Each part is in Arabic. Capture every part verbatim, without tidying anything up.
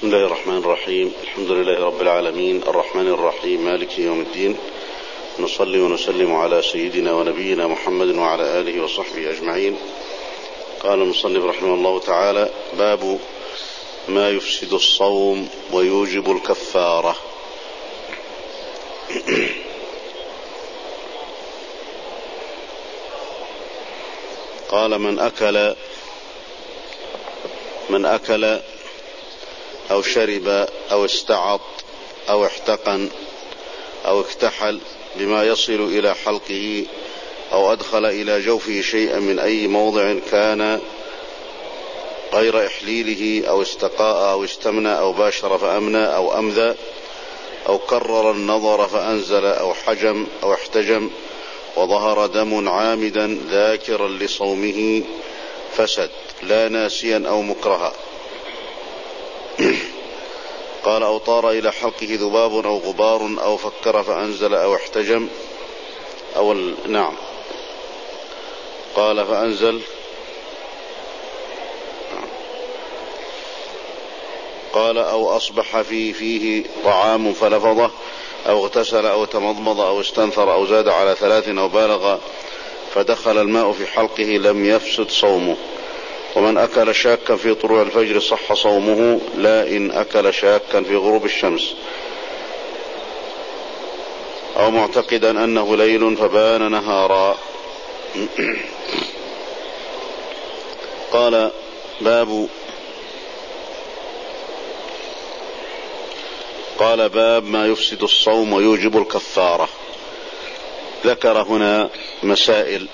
بسم الله الرحمن الرحيم. الحمد لله رب العالمين الرحمن الرحيم مالك يوم الدين، نصلي ونسلم على سيدنا ونبينا محمد وعلى آله وصحبه أجمعين. قال المصنف رحمه الله تعالى: باب ما يفسد الصوم ويوجب الكفارة. قال: من أكل من أكل أو شرب أو استعط أو احتقن أو اكتحل بما يصل إلى حلقه أو أدخل إلى جوفه شيئا من أي موضع كان غير إحليله أو استقاء أو استمنى أو باشر فأمنى أو أمذى أو كرر النظر فأنزل أو حجم أو احتجم وظهر دم عامدا ذاكرا لصومه فسد لا ناسيا أو مكرها. قال: أو طار إلى حلقه ذباب أو غبار أو فكر فأنزل أو احتجم أو ال... نعم قال فأنزل قال: أو أصبح في فيه طعام فلفظه أو اغتسل أو تمضمض أو استنثر أو زاد على ثلاث أو بالغ فدخل الماء في حلقه لم يفسد صومه. ومن أكل شاكا في طلوع الفجر صح صومه، لا إن أكل شاكا في غروب الشمس أو معتقدا أنه ليل فبان نهارا. قال: باب قال باب ما يفسد الصوم ويوجب الكفارة. ذكر هنا مسائل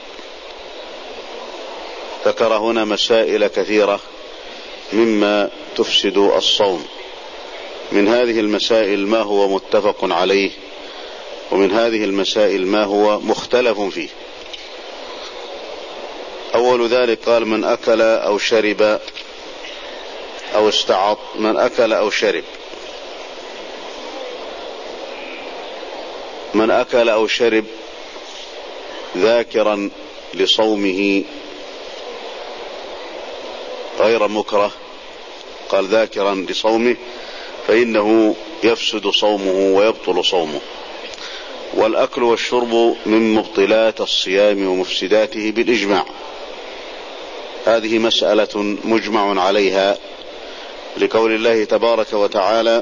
ذكر هنا مسائل كثيرة مما تفسد الصوم. من هذه المسائل ما هو متفق عليه، ومن هذه المسائل ما هو مختلف فيه. أول ذلك قال: من أكل أو شرب أو استعط. من أكل أو شرب من أكل أو شرب ذاكرا لصومه غير مكره، قال ذاكرا لصومه، فإنه يفسد صومه ويبطل صومه. والأكل والشرب من مبطلات الصيام ومفسداته بالإجماع. هذه مسألة مجمع عليها لقول الله تبارك وتعالى: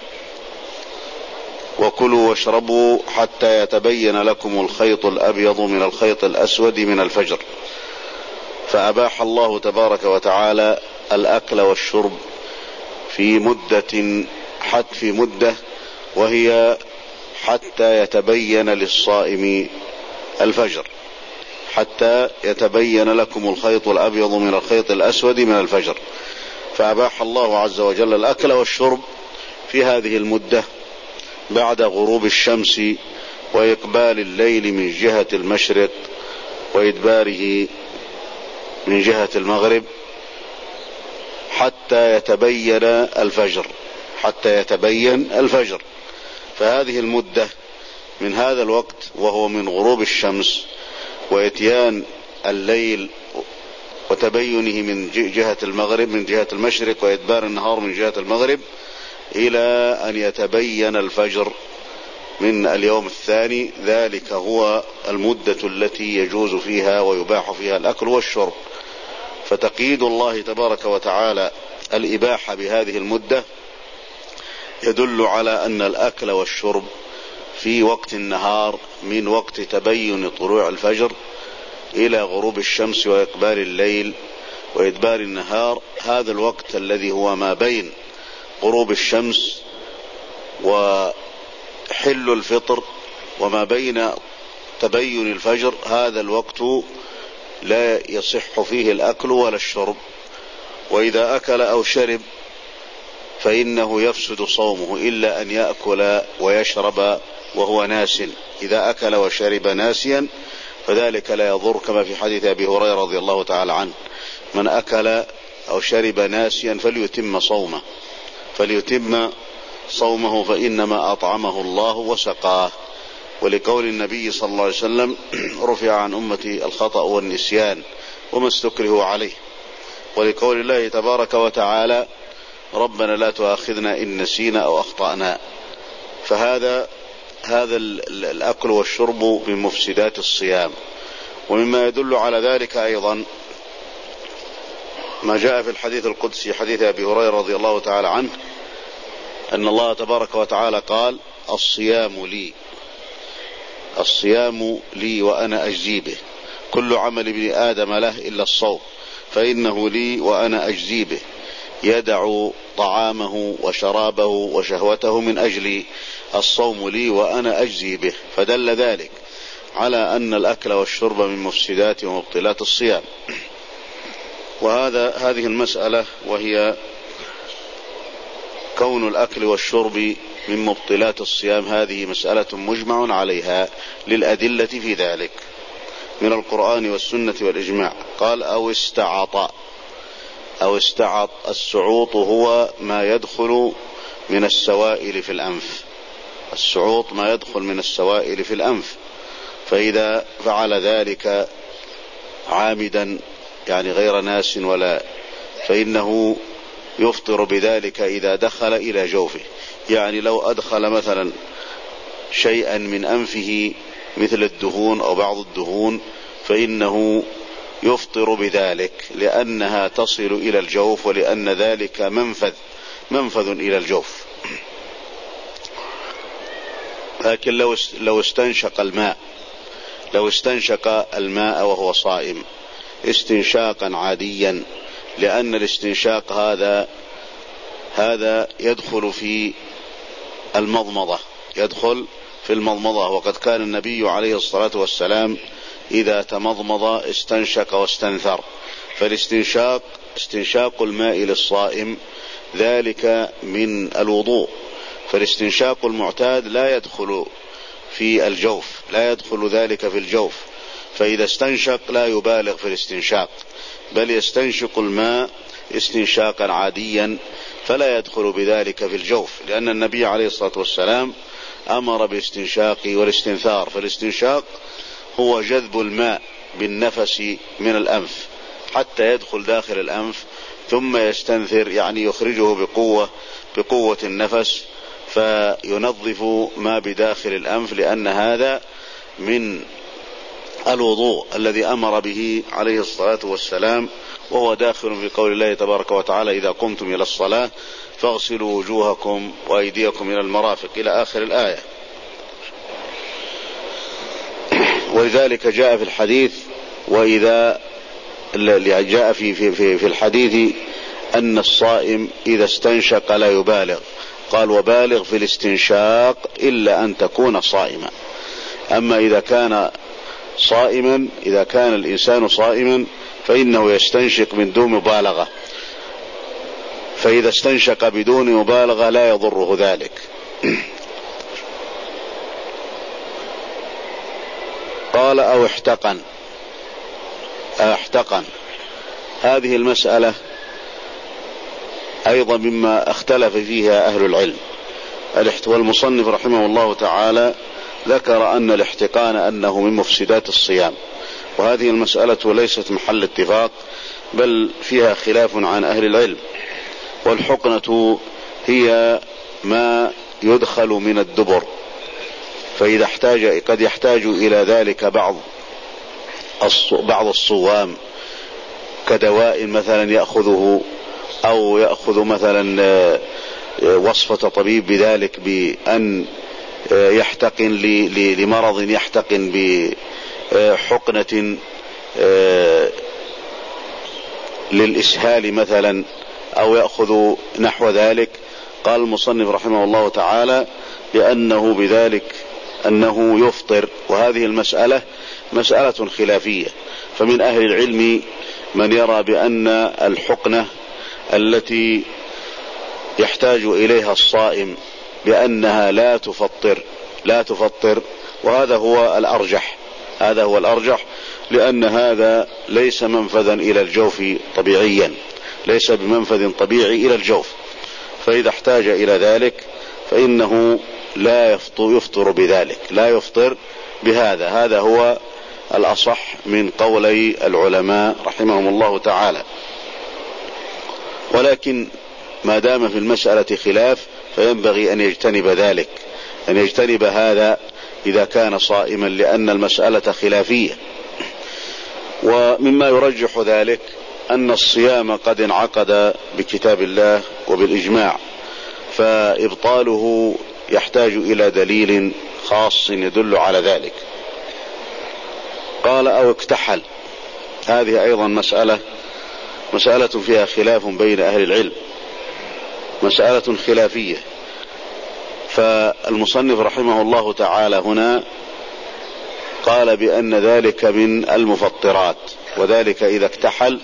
وكلوا واشربوا حتى يتبين لكم الخيط الأبيض من الخيط الأسود من الفجر. فأباح الله تبارك وتعالى الأكل والشرب في مدة حتى في مدة وهي حتى يتبين للصائم الفجر، حتى يتبين لكم الخيط الأبيض من الخيط الأسود من الفجر. فأباح الله عز وجل الأكل والشرب في هذه المدة بعد غروب الشمس وإقبال الليل من جهة المشرق وإدباره من جهة المغرب حتى يتبين الفجر حتى يتبين الفجر. فهذه المدة من هذا الوقت وهو من غروب الشمس وإتيان الليل وتبينه من جهة المغرب من جهة المشرق وإدبار النهار من جهة المغرب إلى أن يتبين الفجر من اليوم الثاني، ذلك هو المدة التي يجوز فيها ويباح فيها الأكل والشرب. فتقييد الله تبارك وتعالى الإباحة بهذه المدة يدل على أن الأكل والشرب في وقت النهار من وقت تبين طلوع الفجر إلى غروب الشمس وإقبال الليل وإدبار النهار، هذا الوقت الذي هو ما بين غروب الشمس وحل الفطر وما بين تبين الفجر، هذا الوقت لا يصح فيه الأكل ولا الشرب. وإذا أكل أو شرب فإنه يفسد صومه إلا أن يأكل ويشرب وهو ناس. إذا أكل وشرب ناسيا فذلك لا يضر، كما في حديث أبي هريرة رضي الله تعالى عنه: من أكل أو شرب ناسيا فليتم صومه فليتم صومه فإنما أطعمه الله وسقاه. ولقول النبي صلى الله عليه وسلم: رفع عن أمتي الخطأ والنسيان وما استكرهوا عليه. ولقول الله تبارك وتعالى: ربنا لا تؤاخذنا إن نسينا أو أخطأنا. فهذا هذا الأكل والشرب من مفسدات الصيام. ومما يدل على ذلك أيضا ما جاء في الحديث القدسي حديث أبي هريرة رضي الله تعالى عنه أن الله تبارك وتعالى قال: الصيام لي الصيام لي وأنا أجزي به، كل عمل ابن آدم له إلا الصوم فإنه لي وأنا أجزي به، يدع طعامه وشرابه وشهوته من أجلي، الصوم لي وأنا أجزي به. فدل ذلك على أن الأكل والشرب من مفسدات ومبطلات الصيام. وهذا هذه المسألة وهي كون الأكل والشرب من مبطلات الصيام هذه مسألة مجمع عليها للأدلة في ذلك من القرآن والسنة والإجماع. قال: أو استعط أو استعط السعوط هو ما يدخل من السوائل في الأنف، السعوط ما يدخل من السوائل في الأنف، فإذا فعل ذلك عامدا يعني غير ناس ولا فإنه يفطر بذلك إذا دخل إلى جوفه. يعني لو أدخل مثلا شيئا من أنفه مثل الدهون أو بعض الدهون فإنه يفطر بذلك لأنها تصل إلى الجوف ولأن ذلك منفذ منفذ إلى الجوف. لكن لو لو استنشق الماء لو استنشق الماء وهو صائم استنشاقا عاديا، لأن الاستنشاق هذا هذا يدخل في المضمضة يدخل في المضمضة وقد كان النبي عليه الصلاة والسلام إذا تمضمض استنشق واستنثر. فالاستنشاق استنشاق الماء للصائم ذلك من الوضوء، فالاستنشاق المعتاد لا يدخل في الجوف لا يدخل ذلك في الجوف، فإذا استنشق لا يبالغ في الاستنشاق بل يستنشق الماء استنشاقا عاديا فلا يدخل بذلك في الجوف، لأن النبي عليه الصلاة والسلام أمر بالاستنشاق والاستنثار. فالاستنشاق هو جذب الماء بالنفس من الأنف حتى يدخل داخل الأنف ثم يستنثر، يعني يخرجه بقوة بقوة النفس فينظف ما بداخل الأنف، لأن هذا من الوضوء الذي أمر به عليه الصلاة والسلام، وهو داخل في قول الله تبارك وتعالى: إذا قمتم إلى الصلاة فاغسلوا وجوهكم وأيديكم إلى المرافق إلى آخر الآية. ولذلك جاء في الحديث وإذا جاء في, في, في, في الحديث أن الصائم إذا استنشق لا يبالغ، قال: وبالغ في الاستنشاق إلا أن تكون صائما. أما إذا كان صائما إذا كان الإنسان صائما فإنه يستنشق من دون مبالغة، فإذا استنشق بدون مبالغة لا يضره ذلك. قال: أو احتقن أو احتقن هذه المسألة أيضا مما اختلف فيها أهل العلم. والمصنف رحمه الله تعالى ذكر أن الاحتقان أنه من مفسدات الصيام، وهذه المسألة ليست محل اتفاق بل فيها خلاف عن أهل العلم. والحقنة هي ما يدخل من الدبر، فإذا احتاج قد يحتاج إلى ذلك بعض بعض الصوام كدواء مثلا يأخذه، أو يأخذ مثلا وصفة طبيب بذلك بأن يحتقن لمرض يحتقن بحقنة للإسهال مثلا، أو يأخذ نحو ذلك. قال المصنف رحمه الله تعالى لأنه بذلك أنه يفطر، وهذه المسألة مسألة خلافية، فمن أهل العلم من يرى بأن الحقنة التي يحتاج إليها الصائم بأنها لا تفطر لا تفطر وهذا هو الأرجح هذا هو الأرجح لأن هذا ليس منفذا إلى الجوف طبيعيا ليس بمنفذ طبيعي إلى الجوف، فإذا احتاج إلى ذلك فإنه لا يفطر بذلك لا يفطر بهذا. هذا هو الأصح من قولي العلماء رحمهم الله تعالى. ولكن ما دام في المسألة خلاف فينبغي أن يجتنب ذلك، أن يجتنب هذا إذا كان صائما، لأن المسألة خلافية. ومما يرجح ذلك أن الصيام قد انعقد بكتاب الله وبالإجماع، فإبطاله يحتاج إلى دليل خاص يدل على ذلك. قال أو اكتحل، هذه أيضا مسألة مسألة فيها خلاف بين أهل العلم، مسألة خلافية. فالمصنف رحمه الله تعالى هنا قال بأن ذلك من المفطرات، وذلك إذا اكتحل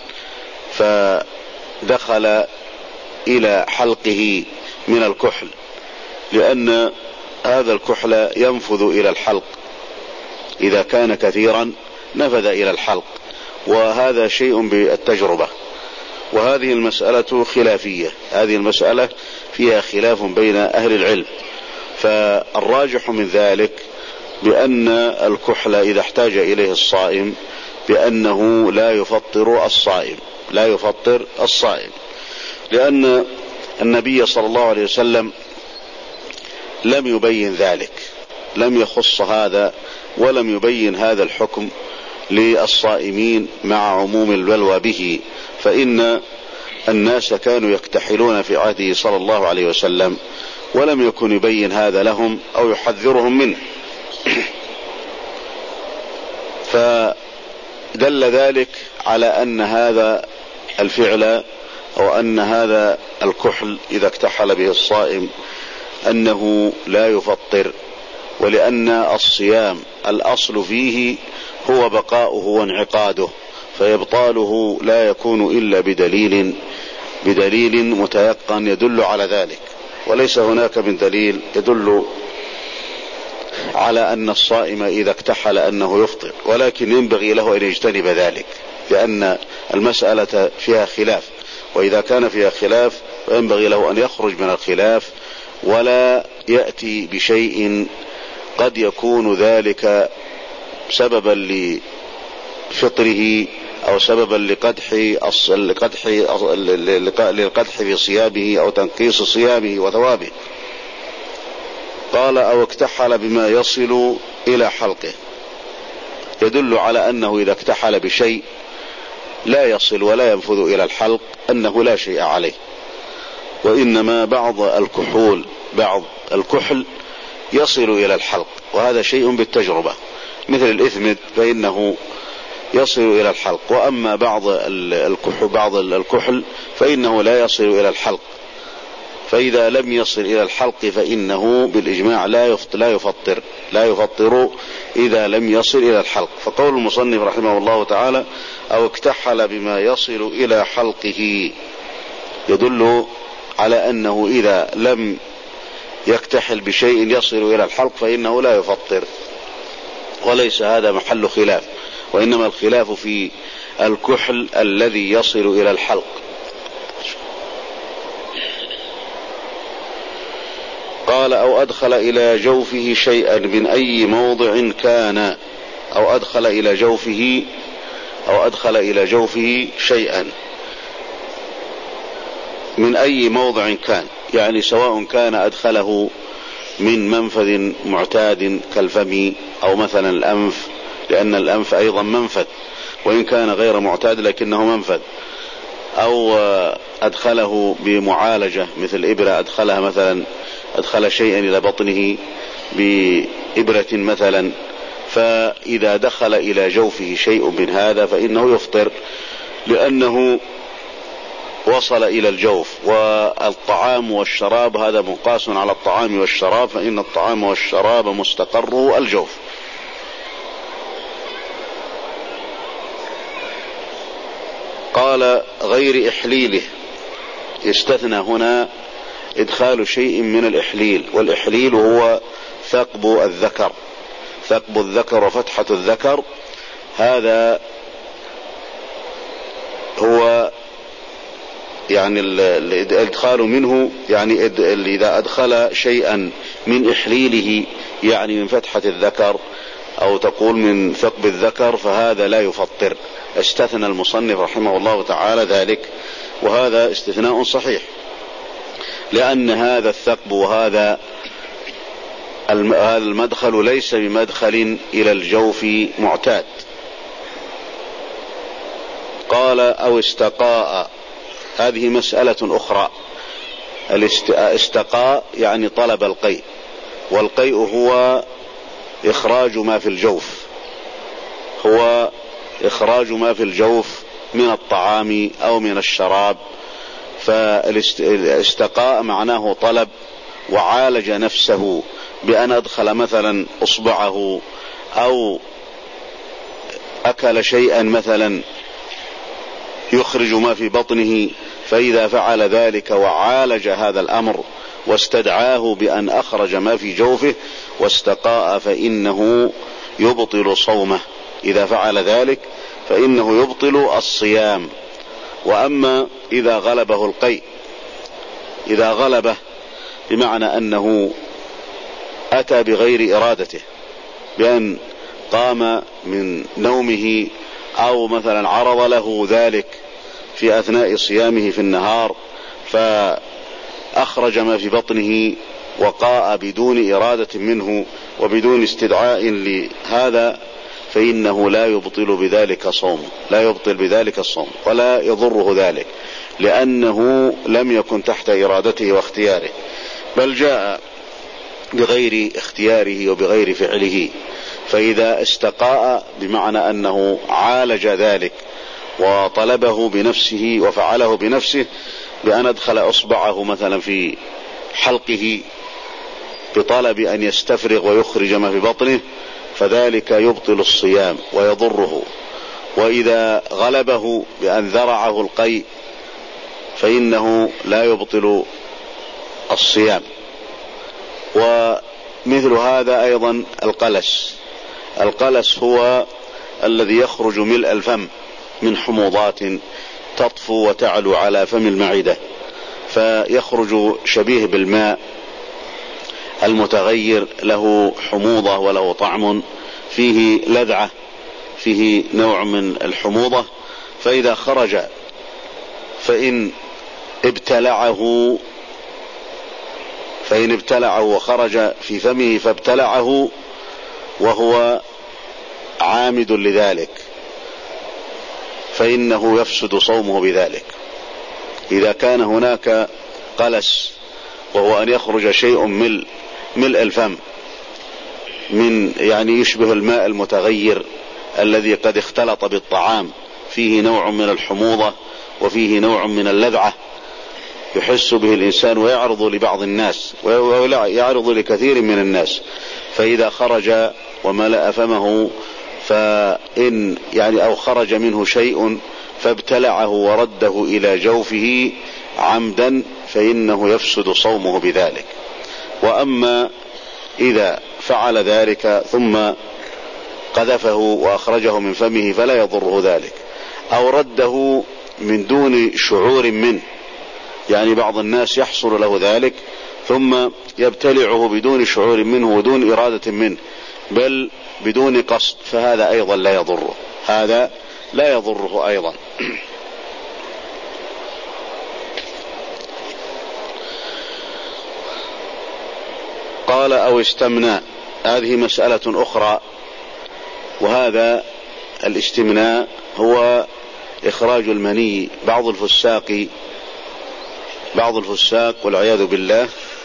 فدخل إلى حلقه من الكحل، لأن هذا الكحل ينفذ إلى الحلق، إذا كان كثيرا نفذ إلى الحلق، وهذا شيء بالتجربة. وهذه المسألة خلافية، هذه المسألة فيها خلاف بين أهل العلم. فالراجح من ذلك بأن الكحل إذا احتاج إليه الصائم بأنه لا يفطر الصائم، لا يفطر الصائم، لأن النبي صلى الله عليه وسلم لم يبين ذلك، لم يخص هذا ولم يبين هذا الحكم للصائمين مع عموم البلوى به، فإن الناس كانوا يكتحلون في عهده صلى الله عليه وسلم ولم يكن يبين هذا لهم أو يحذرهم منه. فدل ذلك على أن هذا الفعل أو أن هذا الكحل إذا اكتحل به الصائم أنه لا يفطر، ولأن الصيام الأصل فيه هو بقاؤه وانعقاده، فيبطاله لا يكون إلا بدليل بدليل متيقن يدل على ذلك، وليس هناك من دليل يدل على أن الصائم إذا اكتحل أنه يفطر، ولكن ينبغي له أن يجتنب ذلك، لأن المسألة فيها خلاف، وإذا كان فيها خلاف فينبغي له أن يخرج من الخلاف ولا يأتي بشيء قد يكون ذلك سببا لفطره أو سببا لقدح لقدح للقدح في صيامه أو تنقيص صيامه وثوابه. قال أو اكتحل بما يصل إلى حلقه، يدل على أنه إذا اكتحل بشيء لا يصل ولا ينفذ إلى الحلق أنه لا شيء عليه، وإنما بعض الكحول بعض الكحل يصل إلى الحلق، وهذا شيء بالتجربة، مثل الإثمد فإنه يصل إلى الحلق، وأما بعض الكحل بعض الكحل فإنه لا يصل إلى الحلق، فإذا لم يصل إلى الحلق فإنه بالإجماع لا لا يفطر لا يفطر إذا لم يصل إلى الحلق. فقول المصنف رحمه الله تعالى أو اكتحل بما يصل إلى حلقه يدل على أنه إذا لم يكتحل بشيء يصل إلى الحلق فإنه لا يفطر، وليس هذا محل خلاف، وإنما الخلاف في الكحل الذي يصل إلى الحلق. قال أو أدخل إلى جوفه شيئا من أي موضع كان، أو أدخل إلى جوفه أو أدخل إلى جوفه شيئا من أي موضع كان، يعني سواء كان أدخله من منفذ معتاد كالفم أو مثلا الأنف، لأن الأنف أيضا منفذ وإن كان غير معتاد لكنه منفذ، أو أدخله بمعالجة مثل إبرة أدخلها مثلا أدخل شيئا إلى بطنه بإبرة مثلا، فإذا دخل إلى جوفه شيء من هذا فإنه يفطر، لأنه وصل إلى الجوف. والطعام والشراب هذا مقاس على الطعام والشراب، فإن الطعام والشراب مستقر الجوف. قال غير إحليله، يستثنى هنا إدخال شيء من الإحليل، والإحليل هو ثقب الذكر، ثقب الذكر وفتحة الذكر، هذا هو يعني الإدخال منه، يعني إذا أدخل شيئا من إحليله يعني من فتحة الذكر أو تقول من ثقب الذكر فهذا لا يفطر. استثنى المصنف رحمه الله تعالى ذلك، وهذا استثناء صحيح، لأن هذا الثقب وهذا المدخل ليس بمدخل إلى الجوف معتاد. قال أو استقاء، هذه مسألة أخرى. الاستقاء يعني طلب القيء، والقيء هو إخراج ما في الجوف، هو إخراج ما في الجوف من الطعام أو من الشراب. فالاستقاء معناه طلب، وعالج نفسه بأن أدخل مثلا أصبعه أو أكل شيئا مثلا يخرج ما في بطنه، فإذا فعل ذلك وعالج هذا الأمر واستدعاه بأن أخرج ما في جوفه واستقاء فإنه يبطل صومه. إذا فعل ذلك فإنه يبطل الصيام. وأما إذا غلبه القيء، إذا غلبه بمعنى أنه أتى بغير إرادته، بأن قام من نومه أو مثلا عرض له ذلك في أثناء صيامه في النهار فأخرج ما في بطنه وقاء بدون إرادة منه وبدون استدعاء لهذا، فإنه لا يبطل بذلك صوم، لا يبطل بذلك الصوم ولا يضره ذلك، لأنه لم يكن تحت إرادته واختياره، بل جاء بغير اختياره وبغير فعله. فإذا استقاء بمعنى أنه عالج ذلك وطلبه بنفسه وفعله بنفسه بأن أدخل أصبعه مثلا في حلقه بطلب أن يستفرغ ويخرج ما في بطنه، فذلك يبطل الصيام ويضره. وإذا غلبه بأن ذرعه القيء فإنه لا يبطل الصيام. ومثل هذا أيضا القلس. القلس هو الذي يخرج ملء الفم من حموضات تطفو وتعلو على فم المعدة، فيخرج شبيه بالماء المتغير، له حموضة وله طعم، فيه لذعة، فيه نوع من الحموضة. فإذا خرج فإن ابتلعه فإن ابتلعه وخرج في فمه فابتلعه وهو عامد لذلك فإنه يفسد صومه بذلك. إذا كان هناك قلس وهو أن يخرج شيء ملء ملء الفم من يعني يشبه الماء المتغير الذي قد اختلط بالطعام، فيه نوع من الحموضة وفيه نوع من اللذعة يحس به الإنسان ويعرض لبعض الناس ويعرض لكثير من الناس. فإذا خرج وملأ فمه فإن يعني أو خرج منه شيء فابتلعه ورده إلى جوفه عمدا فإنه يفسد صومه بذلك. وأما إذا فعل ذلك ثم قذفه وأخرجه من فمه فلا يضره ذلك، أو رده من دون شعور منه، يعني بعض الناس يحصل له ذلك ثم يبتلعه بدون شعور منه ودون إرادة منه بل بدون قصد، فهذا أيضا لا يضره، هذا لا يضره أيضا. قال أو استمناء، هذه مسألة أخرى، وهذا الاستمناء هو إخراج المني. بعض الفساق بعض الفساق والعياذ بالله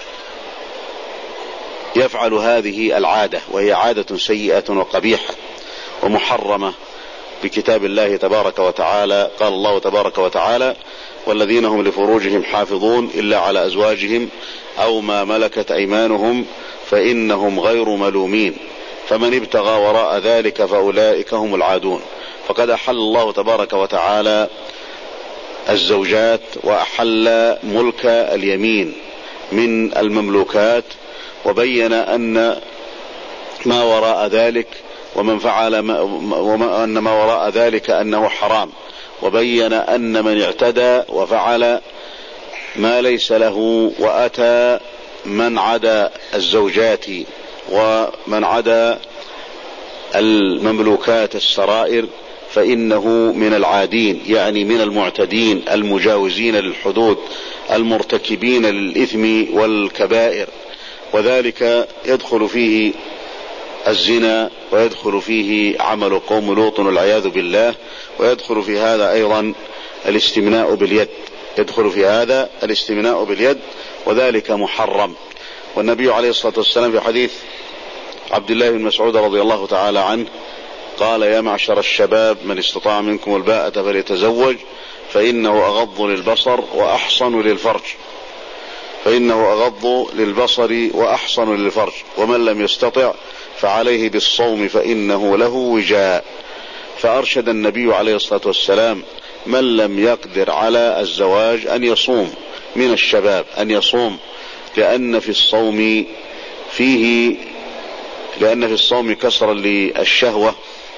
يفعل هذه العادة، وهي عادة سيئة وقبيحة ومحرمة بكتاب الله تبارك وتعالى. قال الله تبارك وتعالى: والذين هم لفروجهم حافظون إلا على أزواجهم أو ما ملكت أيمانهم فإنهم غير ملومين فمن ابتغى وراء ذلك فأولئك هم العادون. فقد أحل الله تبارك وتعالى الزوجات وأحل ملك اليمين من المملوكات، وبين أن ما وراء ذلك ومن فعل ما وما أن ما وراء ذلك أنه حرام، وبين أن من اعتدى وفعل ما ليس له وأتى من عدا الزوجات ومن عدا المملوكات السرائر فإنه من العادين، يعني من المعتدين المجاوزين للحدود المرتكبين للإثم والكبائر، وذلك يدخل فيه الزنا، ويدخل فيه عمل قوم لوط والعياذ بالله، ويدخل في هذا أيضا الاستمناء باليد، يدخل في هذا الاستمناء باليد، وذلك محرم. والنبي عليه الصلاة والسلام في حديث عبد الله بن مسعود رضي الله تعالى عنه قال: يا معشر الشباب من استطاع منكم الباءة فليتزوج فإنه أغض للبصر وأحصن للفرج، فإنه أغض للبصر وأحصن للفرج، ومن لم يستطع فعليه بالصوم فإنه له وجاء. فأرشد النبي عليه الصلاة والسلام من لم يقدر على الزواج أن يصوم من الشباب، أن يصوم، لأن في الصوم فيه لأن في الصوم كسرا للشهوة،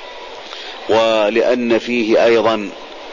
ولأن فيه أيضا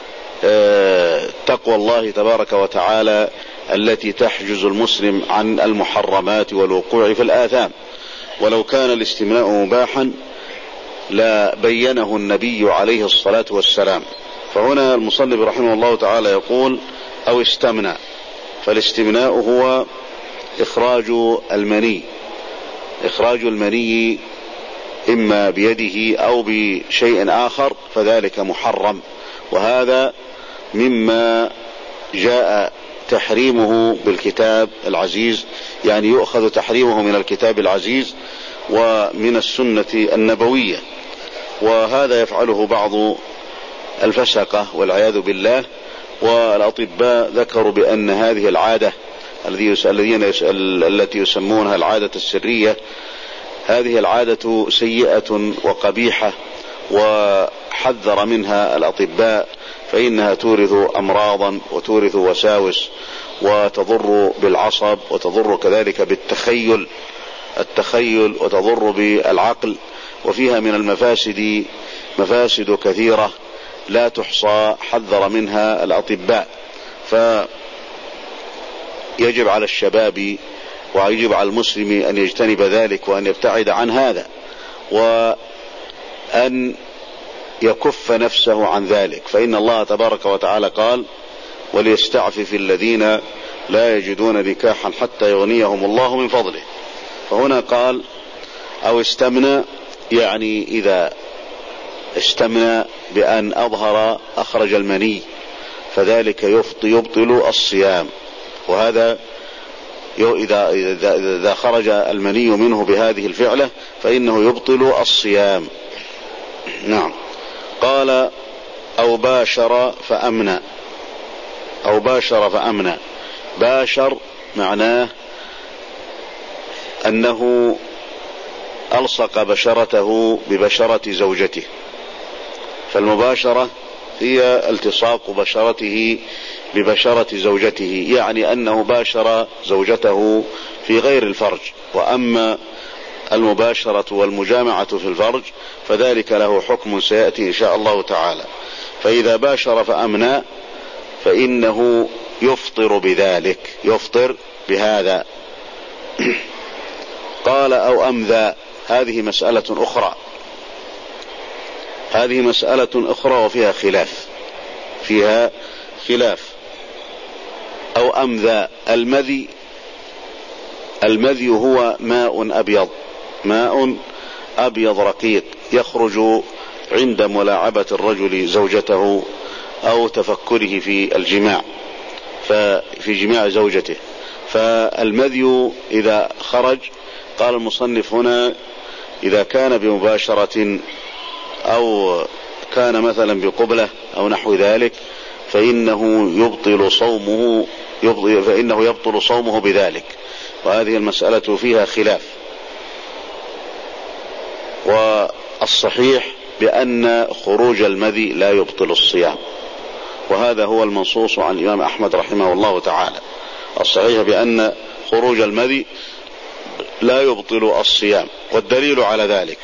تقوى الله تبارك وتعالى التي تحجز المسلم عن المحرمات والوقوع في الآثام. ولو كان الاستمناء مباحا لا بينه النبي عليه الصلاة والسلام. فهنا المصنف رحمه الله تعالى يقول: أو استمنى، فالاستمناء هو إخراج المني، إخراج المني إما بيده أو بشيء آخر، فذلك محرم، وهذا مما جاء تحريمه بالكتاب العزيز، يعني يؤخذ تحريمه من الكتاب العزيز ومن السنة النبوية، وهذا يفعله بعض الفسقة والعياذ بالله. والأطباء ذكروا بأن هذه العادة التي يسمونها العادة السرية، هذه العادة سيئة وقبيحة، وحذر منها الأطباء، فإنها تورث أمراضا وتورث وساوس، وتضر بالعصب، وتضر كذلك بالتخيل التخيل وتضر بالعقل، وفيها من المفاسد مفاسد كثيرة لا تحصى، حذر منها الأطباء. فيجب على الشباب ويجب على المسلم أن يجتنب ذلك، وأن يبتعد عن هذا، وأن يكف نفسه عن ذلك، فإن الله تبارك وتعالى قال: وليستعفف الذين لا يجدون نكاحا حتى يغنيهم الله من فضله. فهنا قال: أو استمنى، يعني إذا استمنى بأن أظهر أخرج المني فذلك يبطل الصيام، وهذا إذا, إذا, إذا خرج المني منه بهذه الفعلة فإنه يبطل الصيام. نعم. قال: أو باشر فأمنى، أو باشر فأمنى. باشر معناه أنه ألصق بشرته ببشرة زوجته، فالمباشرة هي التصاق بشرته ببشرة زوجته، يعني أنه باشر زوجته في غير الفرج. وأما المباشرة والمجامعة في الفرج فذلك له حكم سيأتي إن شاء الله تعالى. فإذا باشر فأمنى فإنه يفطر بذلك، يفطر بهذا. قال: أو أمذى، هذه مسألة أخرى، هذه مسألة أخرى وفيها خلاف، فيها خلاف. أو أمذى، المذي المذي هو ماء أبيض، ماء أبيض رقيق يخرج عند ملاعبة الرجل زوجته أو تفكره في الجماع، ففي جماع زوجته. فالمذي إذا خرج، قال المصنف هنا: إذا كان بمباشرة أو كان مثلا بقبلة أو نحو ذلك فإنه يبطل صومه يبطل فإنه يبطل صومه بذلك. وهذه المسألة فيها خلاف، والصحيح بأن خروج المذي لا يبطل الصيام، وهذا هو المنصوص عن الإمام أحمد رحمه الله تعالى. الصحيح بأن خروج المذي لا يبطل الصيام، والدليل على ذلك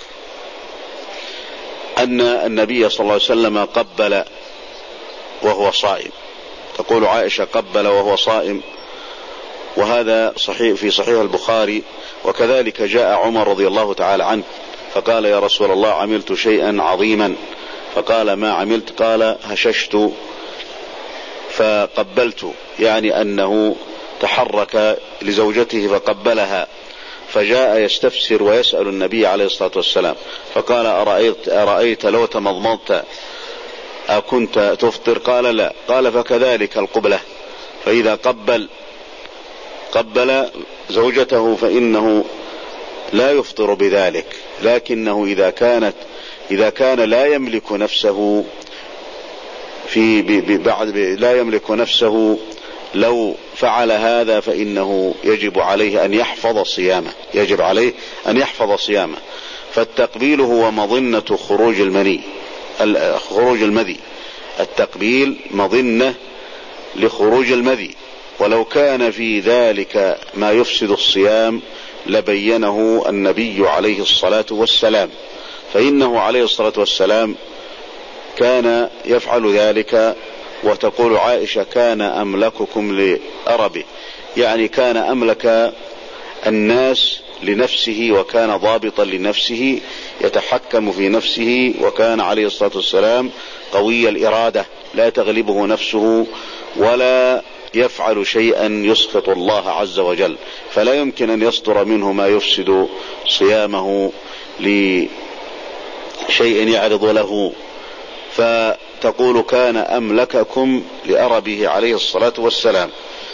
أن النبي صلى الله عليه وسلم قبل وهو صائم، تقول عائشة: قبل وهو صائم، وهذا صحيح في صحيح البخاري. وكذلك جاء عمر رضي الله تعالى عنه فقال: يا رسول الله، عملت شيئا عظيما. فقال: ما عملت؟ قال: هششت فقبلت، يعني أنه تحرك لزوجته فقبلها، فجاء يستفسر ويسأل النبي عليه الصلاة والسلام فقال أرأيت, أرأيت لو تمضمضت أكنت تفطر؟ قال لا. قال فكذلك القبلة، فإذا قبل قبل زوجته فإنه لا يفطر بذلك، لكنه إذا كانت إذا كان لا يملك نفسه في بعد لا يملك نفسه لو فعل هذا فإنه يجب عليه أن يحفظ صيامه، يجب عليه أن يحفظ صيامه. فالتقبيل هو مظنة خروج المني، خروج المذي، التقبيل مظنة لخروج المذي، ولو كان في ذلك ما يفسد الصيام لبينه النبي عليه الصلاة والسلام، فإنه عليه الصلاة والسلام كان يفعل ذلك. وتقول عائشة كان أملككم لأربه، يعني كان أملك الناس لنفسه وكان ضابطا لنفسه يتحكم في نفسه، وكان عليه الصلاة والسلام قوي الإرادة لا تغلبه نفسه ولا يفعل شيئا يسخط الله عز وجل، فلا يمكن أن يصدر منه ما يفسد صيامه لشيء يعرض له. فتقول كان أملككم لأربه عليه الصلاة والسلام.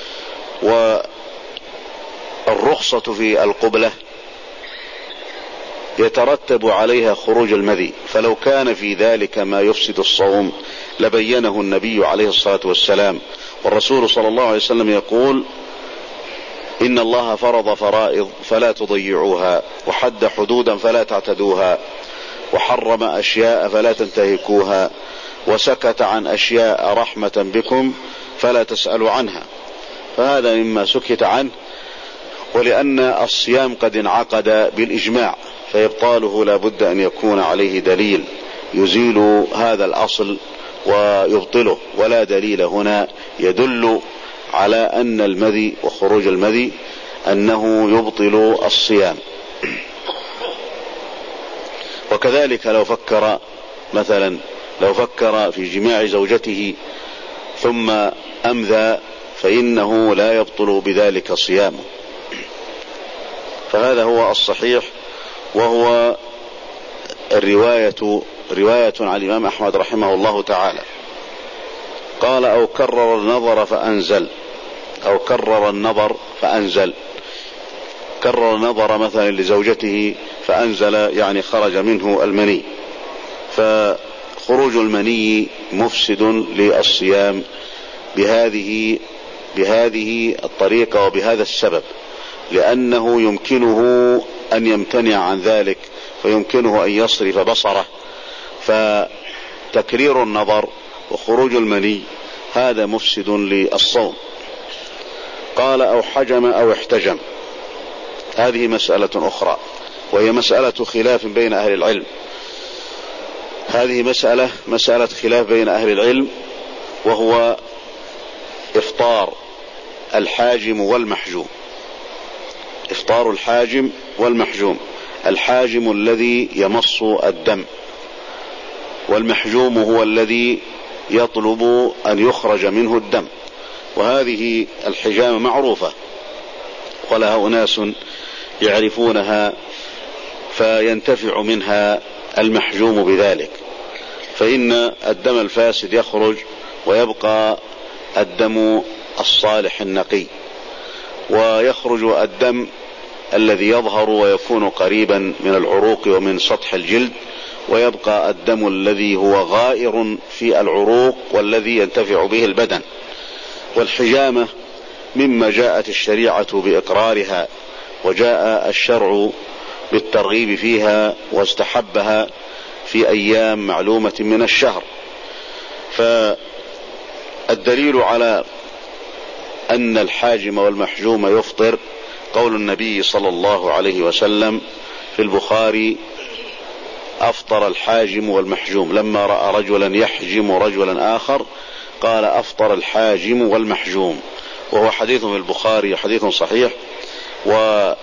والرخصة في القبلة يترتب عليها خروج المذي، فلو كان في ذلك ما يفسد الصوم لبينه النبي عليه الصلاة والسلام. والرسول صلى الله عليه وسلم يقول إن الله فرض فرائض فلا تضيعوها، وحد حدودا فلا تعتدوها، وحرم أشياء فلا تنتهكوها، وسكت عن أشياء رحمة بكم فلا تسألوا عنها. فهذا مما سكت عنه، ولأن الصيام قد انعقد بالإجماع فإبطاله لا بد أن يكون عليه دليل يزيل هذا الأصل ويبطله، ولا دليل هنا يدل على أن المذي وخروج المذي أنه يبطل الصيام. وكذلك لو فكر مثلا لو فكر في جماع زوجته ثم أمذى فإنه لا يبطل بذلك صيامه. فهذا هو الصحيح، وهو الرواية رواية عن الإمام أحمد رحمه الله تعالى. قال أو كرر النظر فأنزل، أو كرر النظر فأنزل، كرر النظر مثلا لزوجته فأنزل يعني خرج منه المني. فخروج المني مفسد للصيام بهذه بهذه الطريقة وبهذا السبب، لأنه يمكنه أن يمتنع عن ذلك فيمكنه أن يصرف بصره. فتكرير النظر وخروج المني هذا مفسد للصوم. قال أو حجم أو احتجم، هذه مسألة أخرى وهي مسألة خلاف بين أهل العلم. هذه مسألة مسألة خلاف بين أهل العلم، وهو إفطار الحاجم والمحجوم. إفطار الحاجم والمحجوم، الحاجم الذي يمص الدم، والمحجوم هو الذي يطلب أن يخرج منه الدم. وهذه الحجامة معروفة ولها أناس يعرفونها فينتفع منها المحجوم بذلك، فإن الدم الفاسد يخرج ويبقى الدم الصالح النقي، ويخرج الدم الذي يظهر ويكون قريبا من العروق ومن سطح الجلد، ويبقى الدم الذي هو غائر في العروق والذي ينتفع به البدن. والحجامة مما جاءت الشريعة بإقرارها، وجاء الشرع بالترغيب فيها واستحبها في أيام معلومة من الشهر. فالدليل على أن الحاجم والمحجوم يفطر قول النبي صلى الله عليه وسلم في البخاري أفطر الحاجم والمحجوم، لما رأى رجلا يحجم رجلا آخر قال أفطر الحاجم والمحجوم، وهو حديث في البخاري حديث صحيح. وأصح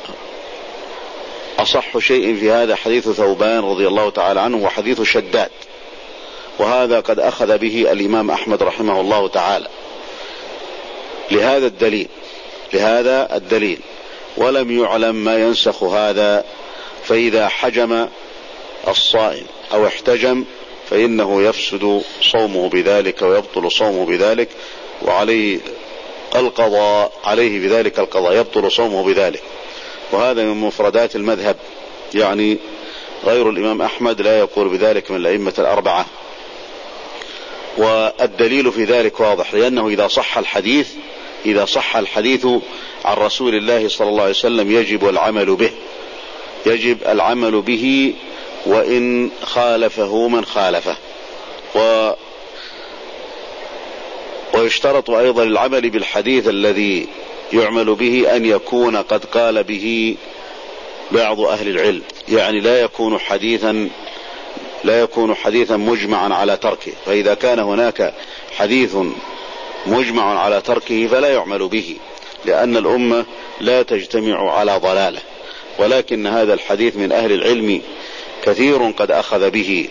شيء في هذا حديث ثوبان رضي الله تعالى عنه وحديث شداد، وهذا قد أخذ به الإمام أحمد رحمه الله تعالى. لهذا الدليل لهذا الدليل ولم يعلم ما ينسخ هذا. فإذا حجم الصائم أو احتجم فإنه يفسد صومه بذلك ويبطل صومه بذلك، وعليه القضاء عليه بذلك القضاء، يبطل صومه بذلك. وهذا من مفردات المذهب، يعني غير الإمام أحمد لا يقول بذلك من الأئمة الأربعة. والدليل في ذلك واضح، لأنه إذا صح الحديث إذا صح الحديث عن رسول الله صلى الله عليه وسلم يجب العمل به يجب العمل به وإن خالفه من خالفه. و ويشترط أيضا العمل بالحديث الذي يعمل به أن يكون قد قال به بعض أهل العلم، يعني لا يكون حديثا لا يكون حديثا مجمعا على تركه. فإذا كان هناك حديث مجمع على تركه فلا يعمل به، لأن الأمة لا تجتمع على ضلاله. ولكن هذا الحديث من أهل العلم كثير قد أخذ به.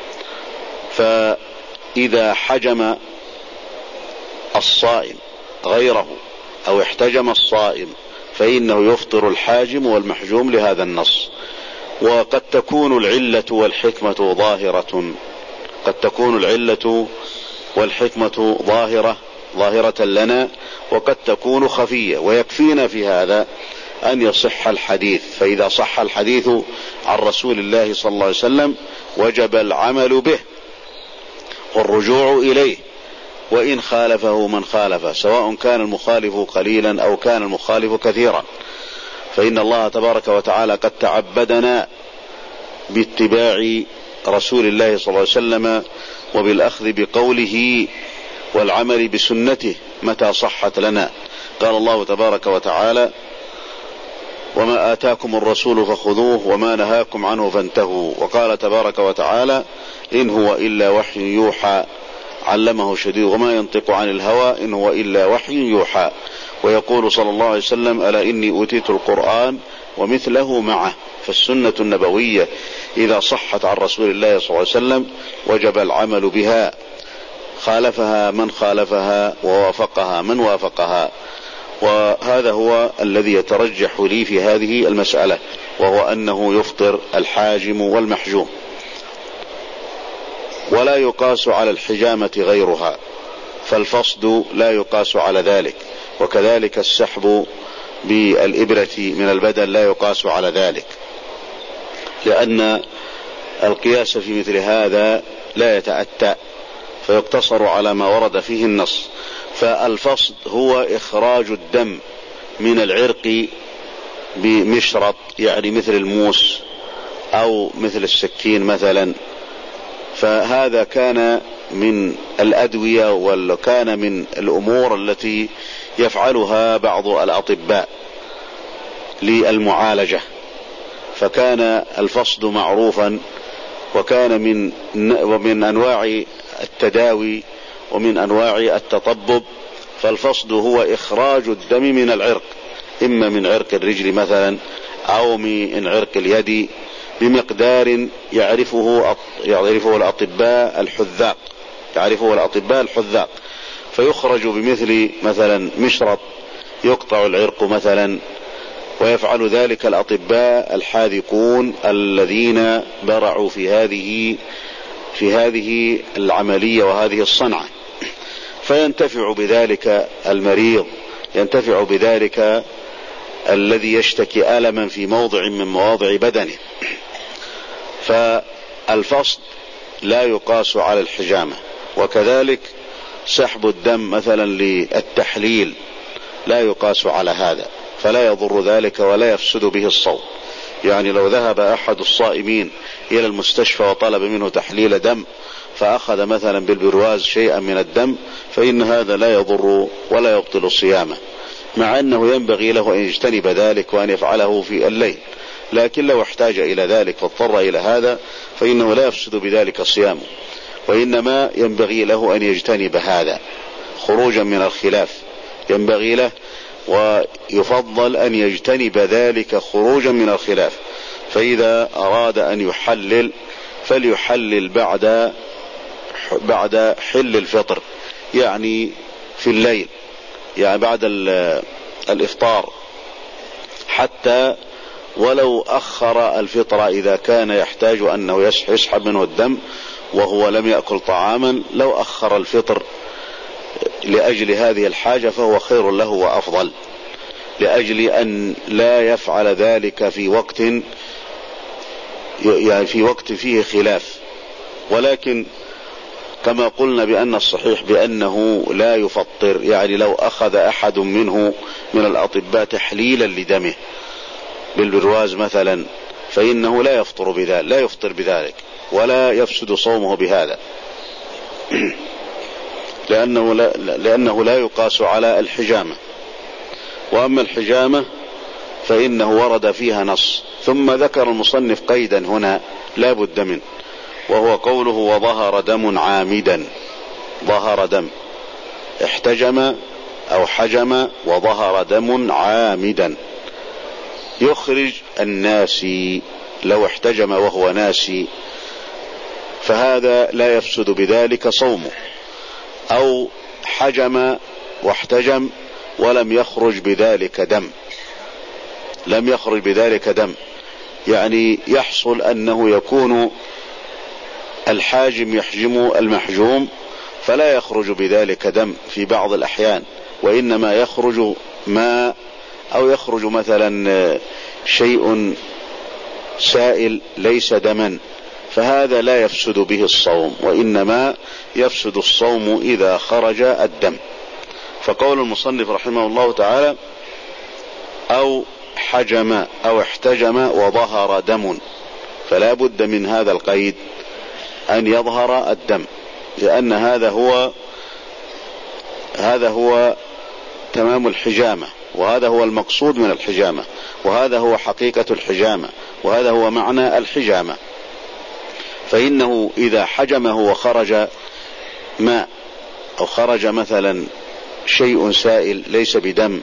فإذا حجم الصائم غيره أو احتجم الصائم فإنه يفطر الحاجم والمحجوم لهذا النص. وقد تكون العلة والحكمة ظاهرة قد تكون العلة والحكمة ظاهرة ظاهرة لنا، وقد تكون خفية. ويكفينا في هذا أن يصح الحديث. فإذا صح الحديث عن رسول الله صلى الله عليه وسلم وجب العمل به والرجوع إليه، وإن خالفه من خالفه، سواء كان المخالف قليلا أو كان المخالف كثيرا. فإن الله تبارك وتعالى قد تعبدنا باتباع رسول الله صلى الله عليه وسلم وبالأخذ بقوله والعمل بسنته متى صحت لنا. قال الله تبارك وتعالى: وما آتاكم الرسول فخذوه وما نهاكم عنه فانتهوا. وقال تبارك وتعالى: إن هو إلا وحي يوحى علمه شديد وما ينطق عن الهوى إن هو إلا وحي يوحى. ويقول صلى الله عليه وسلم: ألا إني أوتيت القرآن ومثله معه. فالسنة النبوية إذا صحت عن رسول الله صلى الله عليه وسلم وجب العمل بها، خالفها من خالفها ووافقها من وافقها. وهذا هو الذي يترجح لي في هذه المسألة، وهو أنه يفطر الحاجم والمحجوم، ولا يقاس على الحجامة غيرها، فالفصد لا يقاس على ذلك. وكذلك السحب بالإبرة من البدن لا يقاس على ذلك، لأن القياس في مثل هذا لا يتأتى، فيقتصر على ما ورد فيه النص. فالفصد هو إخراج الدم من العرق بمشرط، يعني مثل الموس أو مثل السكين مثلا. فهذا كان من الأدوية وكان من الأمور التي يفعلها بعض الأطباء للمعالجة، فكان الفصد معروفا، وكان من ومن أنواع التداوي ومن أنواع التطبب. فالفصد هو إخراج الدم من العرق، إما من عرق الرجل مثلا أو من عرق اليد، بمقدار يعرفه يعرفه الأطباء الحذاق يعرفه الأطباء الحذاق فيخرج بمثل مثلا مشرط يقطع العرق مثلا. ويفعل ذلك الأطباء الحاذقون الذين برعوا في هذه في هذه العملية وهذه الصنعة، فينتفع بذلك المريض، ينتفع بذلك الذي يشتكي ألما في موضع من مواضع بدنه. فالفصد لا يقاس على الحجامة. وكذلك سحب الدم مثلا للتحليل لا يقاس على هذا، فلا يضر ذلك ولا يفسد به الصوم. يعني لو ذهب أحد الصائمين إلى المستشفى وطلب منه تحليل دم فأخذ مثلا بالبرواز شيئا من الدم، فإن هذا لا يضر ولا يبطل صيامه، مع أنه ينبغي له أن يجتنب ذلك وأن يفعله في الليل. لكن لو احتاج إلى ذلك واضطر إلى هذا فإنه لا يفسد بذلك صيامه، وإنما ينبغي له أن يجتنب هذا خروجا من الخلاف، ينبغي له ويفضل أن يجتنب ذلك خروجا من الخلاف. فإذا أراد أن يحلل فليحلل بعد بعد حل الفطر، يعني في الليل يعني بعد الإفطار حتى ولو أخر الفطر إذا كان يحتاج أنه يسحب منه الدم وهو لم يأكل طعاما، لو أخر الفطر لأجل هذه الحاجة فهو خير له وأفضل، لأجل أن لا يفعل ذلك في وقت يعني في وقت فيه خلاف. ولكن كما قلنا بأن الصحيح بأنه لا يفطر، يعني لو أخذ أحد منه من الأطباء تحليلا لدمه بالبرواز مثلا فإنه لا يفطر بذلك، لا يفطر بذلك ولا يفسد صومه بهذا لأنه لا, لأنه لا يقاس على الحجامة. وأما الحجامة فإنه ورد فيها نص. ثم ذكر المصنف قيدا هنا لا بد منه، وهو قوله وظهر دم عامدا. ظهر دم، احتجم أو حجم وظهر دم عامدا، يخرج الناسي. لو احتجم وهو ناسي فهذا لا يفسد بذلك صومه، أو حجم واحتجم ولم يخرج بذلك دم، لم يخرج بذلك دم، يعني يحصل أنه يكون الحاجم يحجم المحجوم فلا يخرج بذلك دم في بعض الأحيان، وإنما يخرج ماء أو يخرج مثلا شيء سائل ليس دما، فهذا لا يفسد به الصوم، وإنما يفسد الصوم إذا خرج الدم. فقول المصنف رحمه الله تعالى أو حجم أو احتجم وظهر دم، فلا بد من هذا القيد أن يظهر الدم، لأن هذا هو هذا هو تمام الحجامة، وهذا هو المقصود من الحجامة، وهذا هو حقيقة الحجامة، وهذا هو معنى الحجامة. فإنه إذا حجمه وخرج ماء أو خرج مثلا شيء سائل ليس بدم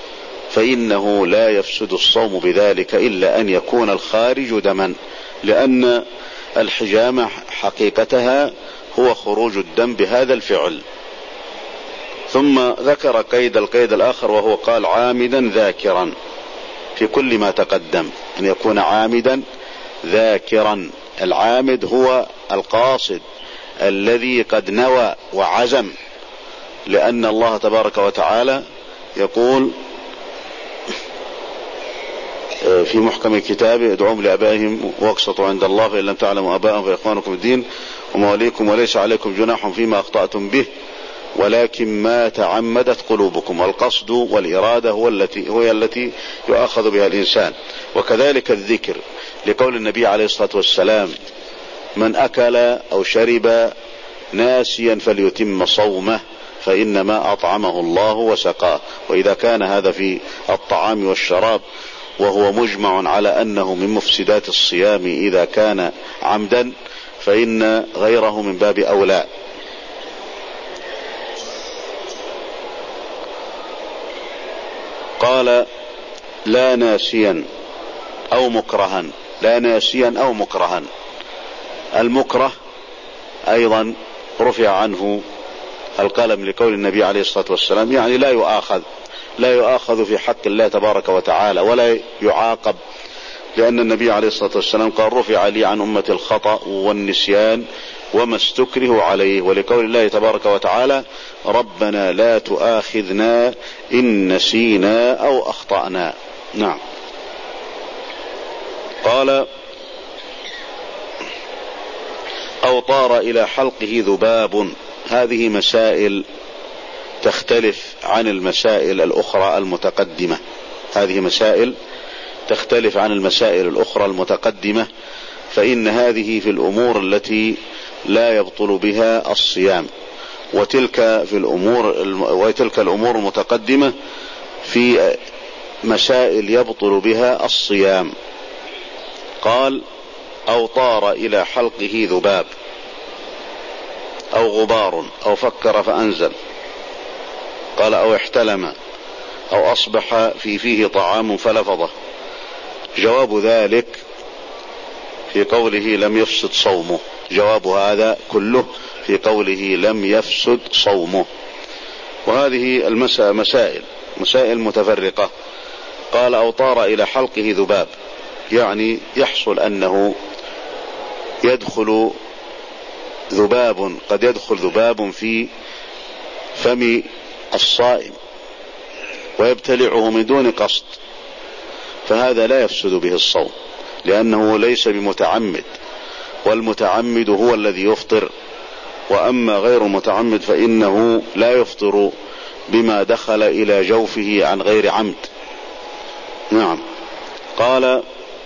فإنه لا يفسد الصوم بذلك إلا أن يكون الخارج دما، لأن الحجامة حقيقتها هو خروج الدم بهذا الفعل. ثم ذكر قيد القيد الآخر وهو قال عامدا ذاكرا في كل ما تقدم، أن يكون عامدا ذاكرا. العامد هو القاصد الذي قد نوى وعزم، لأن الله تبارك وتعالى يقول في محكم كتابه ادعوهم لآبائهم واقسطوا عند الله فإن لم تعلموا آباءهم فإخوانكم الدين ومواليكم وليس عليكم جناح فيما أخطأتم به ولكن ما تعمدت قلوبكم. والقصد والإرادة هو التي هي التي يؤاخذ بها الإنسان. وكذلك الذكر لقول النبي عليه الصلاة والسلام من أكل أو شرب ناسيا فليتم صومه فإنما أطعمه الله وسقاه. وإذا كان هذا في الطعام والشراب وهو مجمع على أنه من مفسدات الصيام إذا كان عمدا فإن غيره من باب أولى. قال لا ناسيا أو مكرها، لا ناسيا أو مكرها. المكره أيضا رفع عنه القلم لقول النبي عليه الصلاة والسلام، يعني لا يؤاخذ لا يؤاخذ في حق الله تبارك وتعالى ولا يعاقب، لأن النبي عليه الصلاة والسلام قال رفع لي عن أمة الخطأ والنسيان وما استكره عليه. ولقول الله تبارك وتعالى ربنا لا تؤاخذنا إن نسينا أو أخطأنا. نعم. قال أو طار إلى حلقه ذباب. هذه مسائل تختلف عن المسائل الأخرى المتقدمة، هذه مسائل تختلف عن المسائل الأخرى المتقدمة، فإن هذه في الأمور التي لا يبطل بها الصيام، وتلك في الأمور وتلك الأمور المتقدمة في مسائل يبطل بها الصيام. قال أو طار إلى حلقه ذباب أو غبار أو فكر فأنزل. قال أو احتلم أو أصبح في فيه طعام فلفظه. جواب ذلك في قوله لم يفسد صومه، جواب هذا كله في قوله لم يفسد صومه. وهذه المسألة مسائل مسائل متفرقة. قال أو طار إلى حلقه ذباب، يعني يحصل أنه يدخل ذباب، قد يدخل ذباب في فم الصائم ويبتلعه من دون قصد، فهذا لا يفسد به الصوم لأنه ليس بمتعمد، والمتعمد هو الذي يفطر، وأما غير المتعمد فإنه لا يفطر بما دخل إلى جوفه عن غير عمد. نعم. قال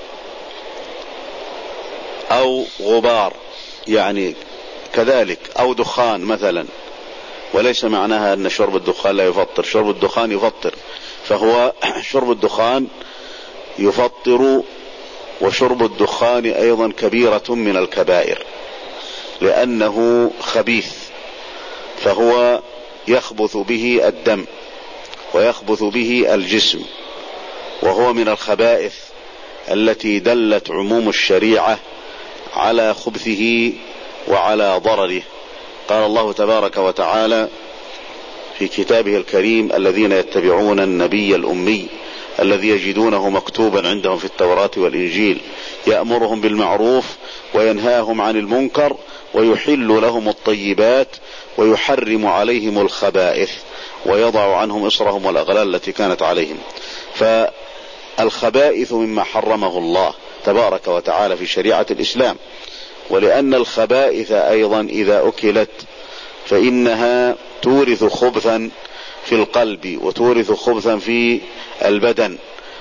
أو غبار، يعني كذلك أو دخان مثلا، وليس معناها أن شرب الدخان لا يفطر، شرب الدخان يفطر، فهو شرب الدخان يفطر، وشرب الدخان أيضا كبيرة من الكبائر لأنه خبيث، فهو يخبث به الدم ويخبث به الجسم، وهو من الخبائث التي دلت عموم الشريعة على خبثه وعلى ضرره. قال الله تبارك وتعالى في كتابه الكريم: الذين يتبعون النبي الأمي الذي يجدونه مكتوبا عندهم في التوراة والإنجيل يأمرهم بالمعروف وينهاهم عن المنكر ويحل لهم الطيبات ويحرم عليهم الخبائث ويضع عنهم إصرهم والأغلال التي كانت عليهم. فالخبائث مما حرمه الله تبارك وتعالى في شريعة الإسلام، ولأن الخبائث أيضا إذا أكلت فإنها تورث خبثا في القلب وتورث خبثا في البدن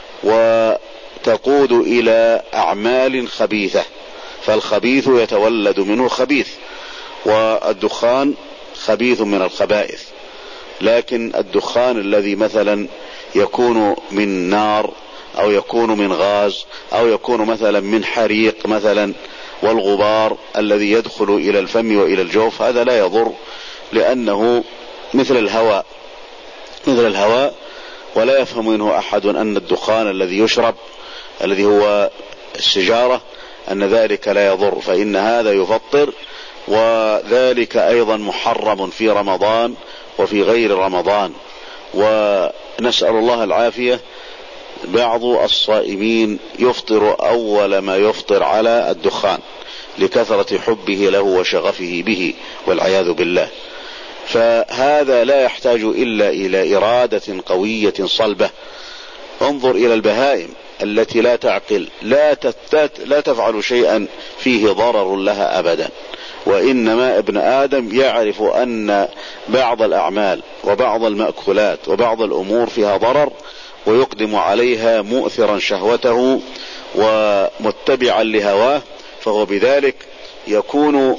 وتقود إلى أعمال خبيثة، فالخبيث يتولد منه خبيث، والدخان خبيث من الخبائث. لكن الدخان الذي مثلا يكون من نار أو يكون من غاز أو يكون مثلا من حريق مثلا، والغبار الذي يدخل إلى الفم وإلى الجوف، هذا لا يضر لأنه مثل الهواء مثل الهواء ولا يفهم منه أحد أن الدخان الذي يشرب الذي هو السجارة أن ذلك لا يضر، فإن هذا يفطر، وذلك أيضا محرم في رمضان وفي غير رمضان. ونسأل الله العافية. بعض الصائمين يفطر أول ما يفطر على الدخان لكثرة حبه له وشغفه به والعياذ بالله، فهذا لا يحتاج إلا إلى إرادة قوية صلبة. انظر إلى البهائم التي لا تعقل، لا, لا تفعل شيئا فيه ضرر لها أبدا، وإنما ابن آدم يعرف أن بعض الأعمال وبعض المأكولات وبعض الأمور فيها ضرر ويقدم عليها مؤثرا شهوته ومتبعا لهواه، فهو بذلك يكون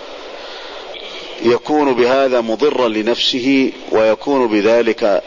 يكون بهذا مضرا لنفسه، ويكون بذلك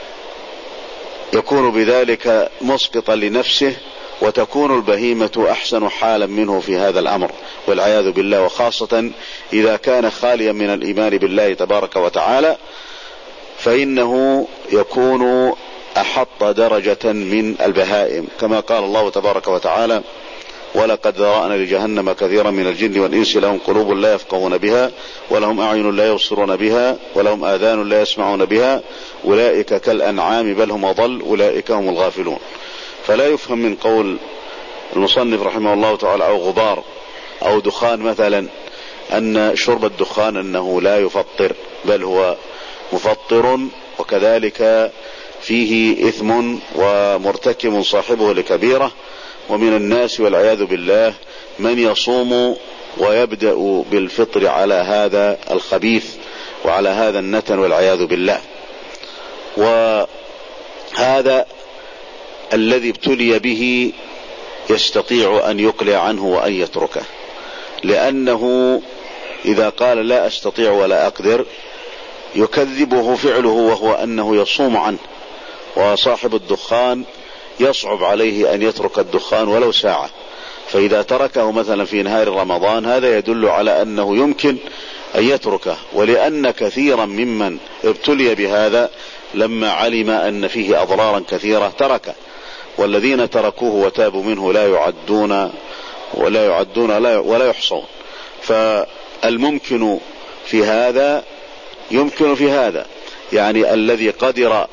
يكون بذلك مسقطا لنفسه، وتكون البهيمة أحسن حالا منه في هذا الأمر والعياذ بالله، وخاصة إذا كان خاليا من الإيمان بالله تبارك وتعالى، فإنه يكون أحط درجة من البهائم، كما قال الله تبارك وتعالى: ولقد ذرأنا لجهنم كثيرا من الجن والإنس لهم قلوب لا يفقهون بها ولهم أعين لا يبصرون بها ولهم آذان لا يسمعون بها أولئك كالأنعام بل هم أضل أولئك هم الغافلون. فلا يفهم من قول المصنف رحمه الله تعالى أو غبار أو دخان مثلا أن شرب الدخان أنه لا يفطر، بل هو مفطر، وكذلك فيه إثم ومرتكب صاحبه لكبيرة. ومن الناس والعياذ بالله من يصوم ويبدأ بالفطر على هذا الخبيث وعلى هذا النتن والعياذ بالله، وهذا الذي ابتلي به يستطيع أن يقلع عنه وأن يتركه، لأنه إذا قال لا أستطيع ولا أقدر يكذبه فعله وهو أنه يصوم عنه. وصاحب الدخان يصعب عليه أن يترك الدخان ولو ساعة، فإذا تركه مثلا في نهار رمضان هذا يدل على أنه يمكن أن يتركه، ولأن كثيرا ممن ابتلي بهذا لما علم أن فيه أضرارا كثيرة تركه، والذين تركوه وتابوا منه لا يعدون ولا يعدون ولا يحصون. فالممكن في هذا يمكن في هذا يعني الذي قدر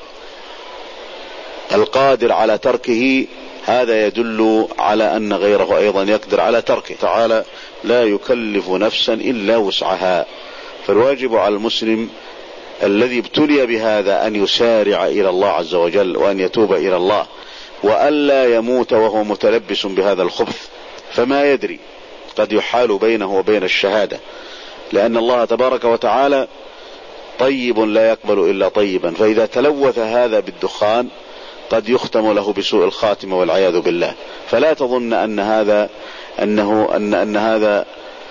القادر على تركه، هذا يدل على أن غيره أيضا يقدر على تركه. تعالى لا يكلف نفسا إلا وسعها. فالواجب على المسلم الذي ابتلي بهذا أن يسارع إلى الله عز وجل وأن يتوب إلى الله، وألا يموت وهو متلبس بهذا الخبث، فما يدري قد يحال بينه وبين الشهادة، لأن الله تبارك وتعالى طيب لا يقبل إلا طيبا، فإذا تلوث هذا بالدخان قد يختم له بسوء الخاتمة والعياذ بالله. فلا تظن أن هذا أنه أن أن هذا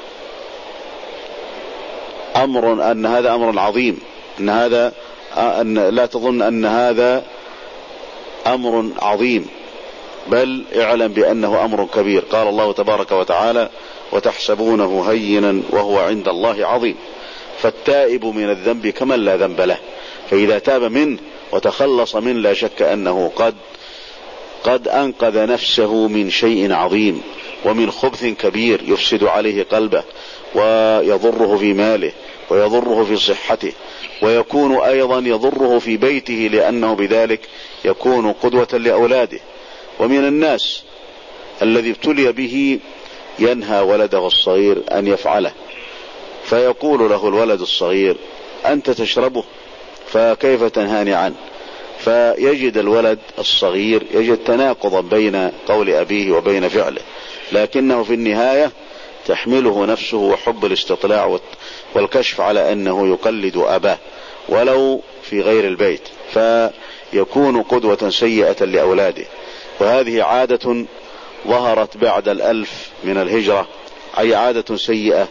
أمر أن هذا أمر عظيم، أن هذا أن لا تظن أن هذا أمر عظيم، بل اعلم بأنه أمر كبير. قال الله تبارك وتعالى: وتحسبونه هينا وهو عند الله عظيم. فالتائب من الذنب كمن لا ذنب له، فإذا تاب منه وتخلص منه لا شك أنه قد قد أنقذ نفسه من شيء عظيم ومن خبث كبير يفسد عليه قلبه ويضره في ماله ويضره في صحته، ويكون أيضا يضره في بيته، لأنه بذلك يكون قدوة لأولاده. ومن الناس الذي ابتلي به ينهى ولده الصغير أن يفعله، فيقول له الولد الصغير: أنت تشربه فكيف تنهاني عنه؟ فيجد الولد الصغير يجد تناقضا بين قول أبيه وبين فعله، لكنه في النهاية تحمله نفسه وحب الاستطلاع والكشف على أنه يقلد أباه ولو في غير البيت، فيكون قدوة سيئة لأولاده. وهذه عادة ظهرت بعد الألف من الهجرة، أي عادة سيئة،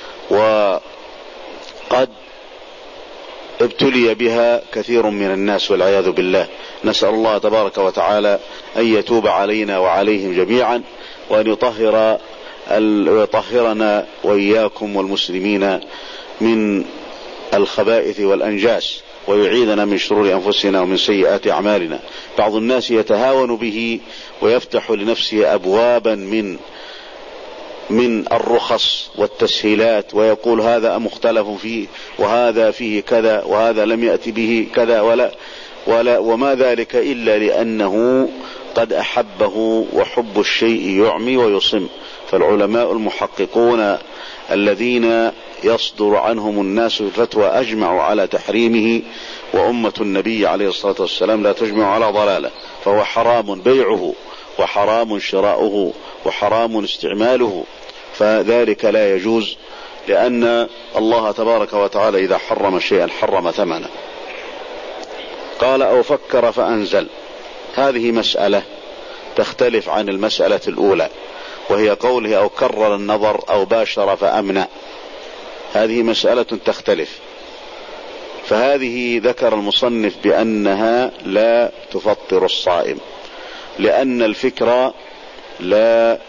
وقد ابتلي بها كثير من الناس والعياذ بالله. نسأل الله تبارك وتعالى أن يتوب علينا وعليهم جميعا، وأن يطهر ويطهرنا وإياكم والمسلمين من الخبائث والأنجاس، ويعيذنا من شرور أنفسنا ومن سيئات أعمالنا. بعض الناس يتهاون به ويفتح لنفسه أبوابا من من الرخص والتسهيلات، ويقول هذا مختلف فيه وهذا فيه كذا وهذا لم يأتي به كذا ولا ولا وما ذلك إلا لأنه قد أحبه، وحب الشيء يعمي ويصم. فالعلماء المحققون الذين يصدر عنهم الناس الفتوى أجمعوا على تحريمه، وأمة النبي عليه الصلاة والسلام لا تجمع على ضلالة، فهو حرام بيعه وحرام شراؤه وحرام استعماله، فذلك لا يجوز، لأن الله تبارك وتعالى إذا حرم شيئا حرم ثمنه. قال: أو فكر فأنزل. هذه مسألة تختلف عن المسألة الأولى، وهي قوله أو كرر النظر أو باشر فأمنع. هذه مسألة تختلف، فهذه ذكر المصنف بأنها لا تفطر الصائم، لأن الفكر لا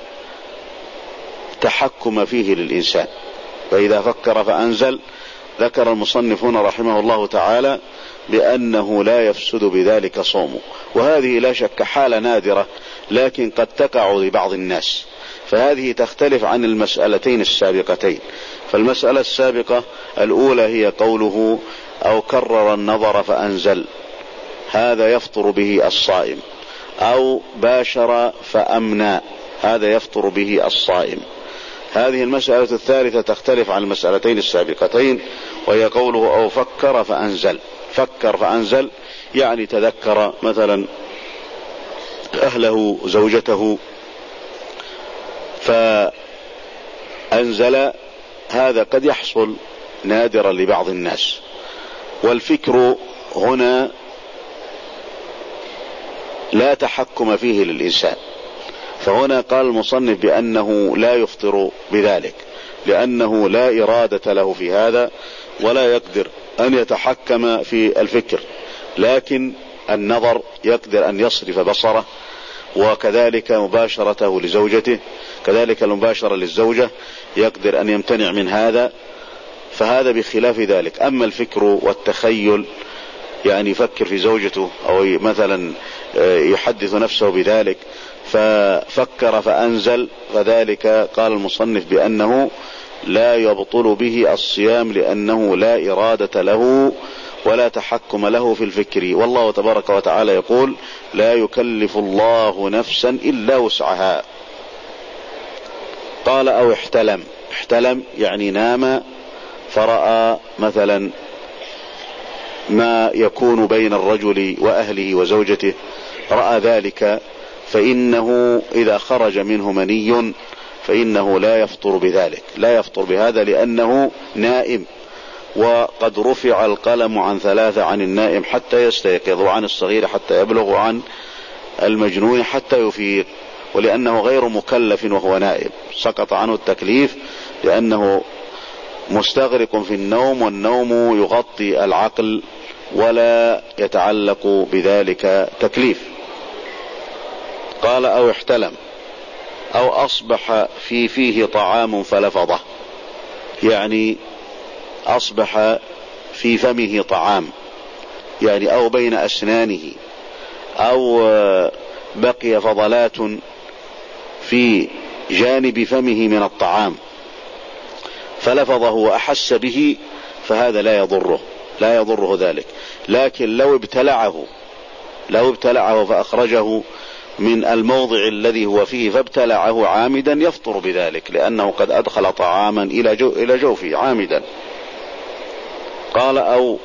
تحكم فيه للإنسان. فإذا فكر فأنزل، ذكر المصنف هنا رحمه الله تعالى بأنه لا يفسد بذلك صومه، وهذه لا شك حالة نادرة لكن قد تقع لبعض الناس. فهذه تختلف عن المسألتين السابقتين. فالمسألة السابقة الأولى هي قوله أو كرر النظر فأنزل، هذا يفطر به الصائم، أو باشر فأمنى، هذا يفطر به الصائم. هذه المسألة الثالثة تختلف عن المسألتين السابقتين، وهي قوله أو فكر فأنزل. فكر فأنزل يعني تذكر مثلا أهله زوجته فأنزل، هذا قد يحصل نادرا لبعض الناس. والفكر هنا لا تحكم فيه للإنسان، فهنا قال المصنف بأنه لا يفطر بذلك، لأنه لا إرادة له في هذا ولا يقدر أن يتحكم في الفكر، لكن النظر يقدر أن يصرف بصره، وكذلك مباشرته لزوجته، كذلك المباشرة للزوجة يقدر أن يمتنع من هذا، فهذا بخلاف ذلك. أما الفكر والتخيل، يعني يفكر في زوجته أو مثلا يحدث نفسه بذلك ففكر فأنزل، فذلك قال المصنف بأنه لا يبطل به الصيام، لأنه لا إرادة له ولا تحكم له في الفكر. والله تبارك وتعالى يقول: لا يكلف الله نفسا إلا وسعها. قال: أو احتلم. احتلم يعني نام فرأى مثلا ما يكون بين الرجل وأهله وزوجته، رأى ذلك، فإنه إذا خرج منه مني فإنه لا يفطر بذلك، لا يفطر بهذا، لأنه نائم، وقد رفع القلم عن ثلاثة: عن النائم حتى يستيقظ، وعن الصغير حتى يبلغ، وعن المجنون حتى يفيق. ولأنه غير مكلف وهو نائم سقط عنه التكليف، لأنه مستغرق في النوم، والنوم يغطي العقل ولا يتعلق بذلك تكليف. قال: أو احتلم، أو أصبح في فيه طعام فلفظه، يعني أصبح في فمه طعام، يعني أو بين أسنانه، أو بقي فضلات في جانب فمه من الطعام فلفظه وأحس به، فهذا لا يضره، لا يضره ذلك. لكن لو ابتلعه لو ابتلعه فأخرجه من الموضع الذي هو فيه فابتلعه عامدا، يفطر بذلك، لأنه قد أدخل طعاما إلى جو إلى جوفه عامدا. قال: أو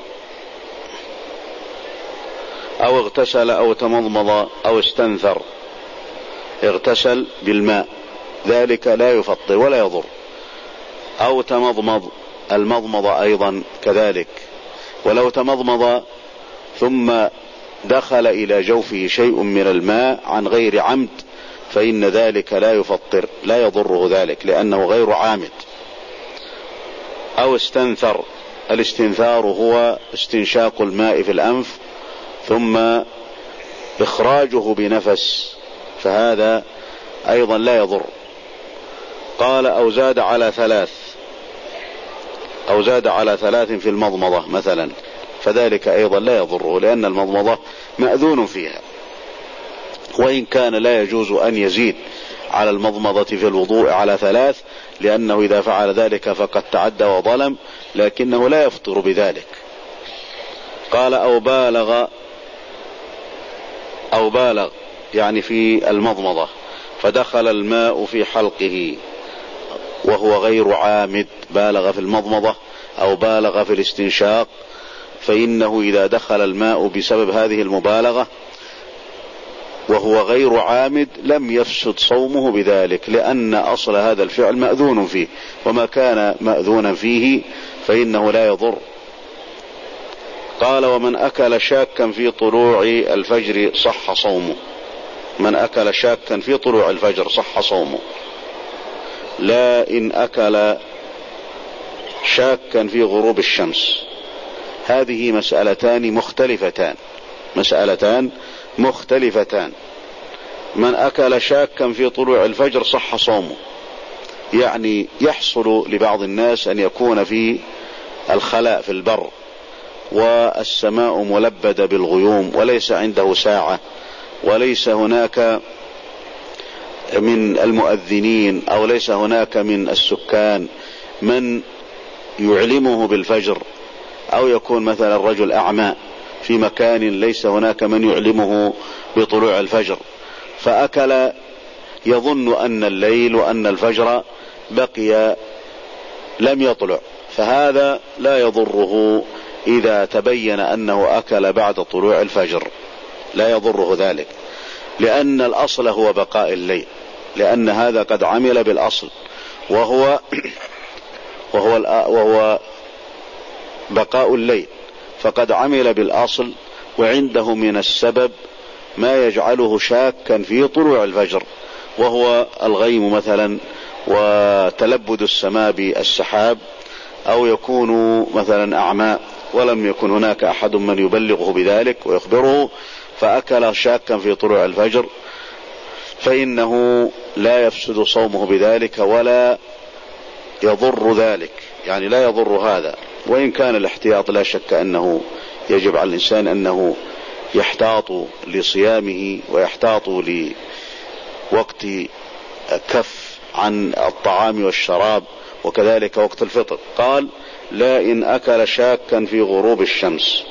أو اغتسل أو تمضمض أو استنثر. اغتسل بالماء، ذلك لا يفطر ولا يضر. أو تمضمض، المضمض أيضا كذلك. ولو تمضمض ثم دخل إلى جوفه شيء من الماء عن غير عمد فإن ذلك لا يفطر، لا يضره ذلك، لأنه غير عامد. أو استنثر، الاستنثار هو استنشاق الماء في الأنف ثم إخراجه بنفس، فهذا أيضا لا يضر. قال: أو زاد على ثلاث أو زاد على ثلاث في المضمضة مثلا، فذلك أيضا لا يضره، لأن المضمضة مأذون فيها، وإن كان لا يجوز أن يزيد على المضمضة في الوضوء على ثلاث، لأنه إذا فعل ذلك فقد تعدى وظلم، لكنه لا يفطر بذلك. قال: أو بالغ أو بالغ يعني في المضمضة فدخل الماء في حلقه وهو غير عامد، بالغ في المضمضة أو بالغ في الاستنشاق، فإنه إذا دخل الماء بسبب هذه المبالغة وهو غير عامد لم يفسد صومه بذلك، لأن أصل هذا الفعل مأذون فيه، وما كان مأذونا فيه فإنه لا يضر. قال: ومن أكل شاكا في طلوع الفجر صح صومه. من أكل شاكا في طلوع الفجر صح صومه، لا إن أكل شاكا في غروب الشمس. هذه مسألتان مختلفتان مسألتان مختلفتان من أكل شاكا في طلوع الفجر صح صومه، يعني يحصل لبعض الناس أن يكون في الخلاء في البر والسماء ملبدة بالغيوم وليس عنده ساعة، وليس هناك من المؤذنين أو ليس هناك من السكان من يعلمه بالفجر، أو يكون مثلا الرجل أعمى في مكان ليس هناك من يعلمه بطلوع الفجر، فأكل يظن أن الليل وأن الفجر بقي لم يطلع، فهذا لا يضره إذا تبين أنه أكل بعد طلوع الفجر، لا يضره ذلك، لأن الأصل هو بقاء الليل، لأن هذا قد عمل بالأصل وهو وهو وهو بقاء الليل، فقد عمل بالأصل، وعنده من السبب ما يجعله شاكا في طلوع الفجر، وهو الغيم مثلا وتلبد السماء بالسحاب، أو يكون مثلا أعمى ولم يكن هناك أحد من يبلغه بذلك ويخبره، فأكل شاكا في طلوع الفجر، فإنه لا يفسد صومه بذلك ولا يضر ذلك، يعني لا يضر هذا. وإن كان الاحتياط لا شك أنه يجب على الإنسان أنه يحتاط لصيامه ويحتاط لوقت كف عن الطعام والشراب، وكذلك وقت الفطر. قال: لا إن أكل شاكا في غروب الشمس.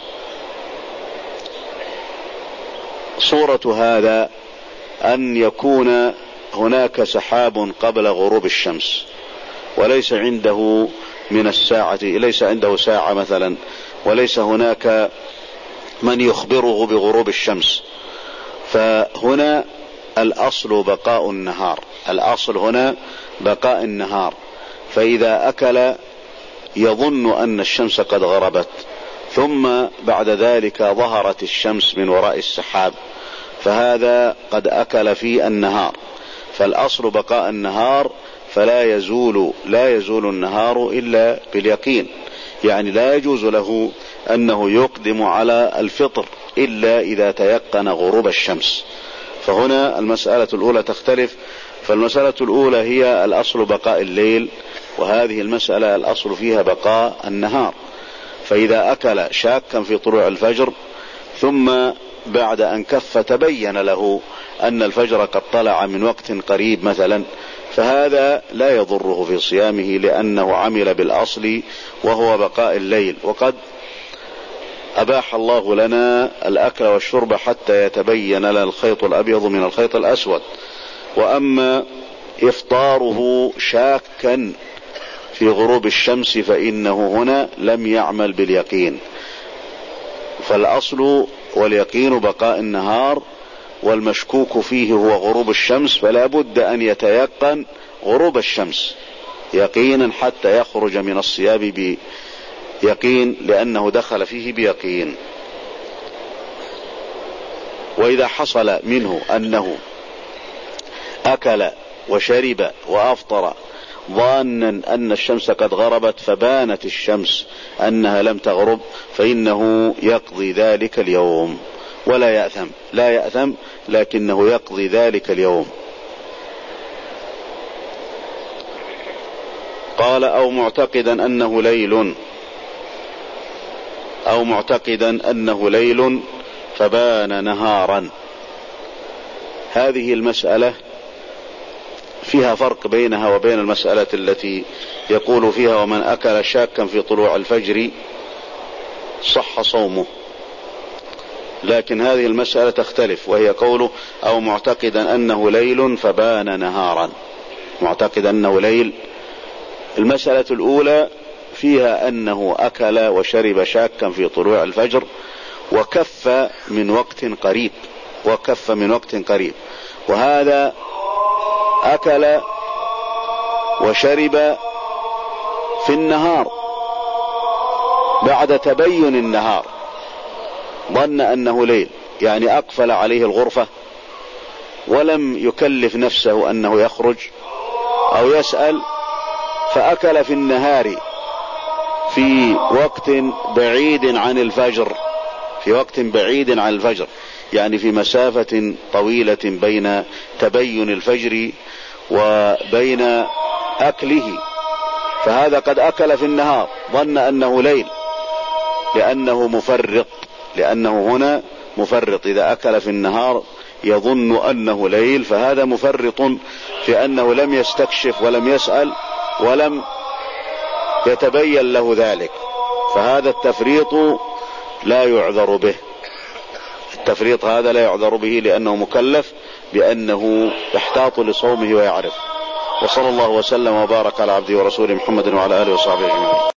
صورة هذا أن يكون هناك سحاب قبل غروب الشمس، وليس عنده من الساعة، ليس عنده ساعة مثلا، وليس هناك من يخبره بغروب الشمس، فهنا الأصل بقاء النهار، الأصل هنا بقاء النهار. فإذا أكل يظن أن الشمس قد غربت، ثم بعد ذلك ظهرت الشمس من وراء السحاب، فهذا قد أكل في النهار. فالأصل بقاء النهار، فلا يزول لا يزول النهار إلا باليقين، يعني لا يجوز له أنه يقدم على الفطر إلا إذا تيقن غروب الشمس. فهنا المسألة الأولى تختلف. فالمسألة الأولى هي الأصل بقاء الليل، وهذه المسألة الأصل فيها بقاء النهار. فإذا أكل شاكا في طلوع الفجر، ثم بعد أن كف تبين له أن الفجر قد طلع من وقت قريب مثلا، فهذا لا يضره في صيامه، لأنه عمل بالأصل وهو بقاء الليل. وقد أباح الله لنا الأكل والشرب حتى يتبين لنا الخيط الأبيض من الخيط الأسود. وأما إفطاره شاكا في غروب الشمس فإنه هنا لم يعمل باليقين. فالأصل واليقين بقاء النهار، والمشكوك فيه هو غروب الشمس، فلا بد أن يتيقن غروب الشمس يقينا حتى يخرج من الصيام بيقين، لأنه دخل فيه بيقين. وإذا حصل منه أنه أكل وشرب وأفطر ظانا أن الشمس قد غربت، فبانت الشمس أنها لم تغرب، فإنه يقضي ذلك اليوم ولا يأثم، لا يأثم لكنه يقضي ذلك اليوم. قال أو معتقدا أنه ليل أو معتقدا أنه ليل فبان نهارا. هذه المسألة فيها فرق بينها وبين المسألة التي يقول فيها ومن أكل شاكا في طلوع الفجر صح صومه، لكن هذه المسألة تختلف، وهي قوله أو معتقدا أنه ليل فبان نهارا. معتقد أنه ليل، المسألة الأولى فيها أنه أكل وشرب شاكا في طلوع الفجر وكف من وقت قريب وكف من وقت قريب وهذا أكل وشرب في النهار بعد تبين النهار، ظن أنه ليل، يعني أقفل عليه الغرفة ولم يكلف نفسه أنه يخرج أو يسأل، فأكل في النهار في وقت بعيد عن الفجر في وقت بعيد عن الفجر يعني في مسافة طويلة بين تبين الفجر وبين أكله، فهذا قد أكل في النهار ظن أنه ليل لأنه مفرط لأنه هنا مفرط. إذا أكل في النهار يظن أنه ليل، فهذا مفرط في أنه لم يستكشف ولم يسأل ولم يتبين له ذلك، فهذا التفريط لا يعذر به. التفريط هذا لا يعذر به لأنه مكلف بأنه يحتاط لصومه ويعرف. وصلى الله وسلم وبارك على عبده ورسوله محمد وعلى آله وصحبه أجمعين.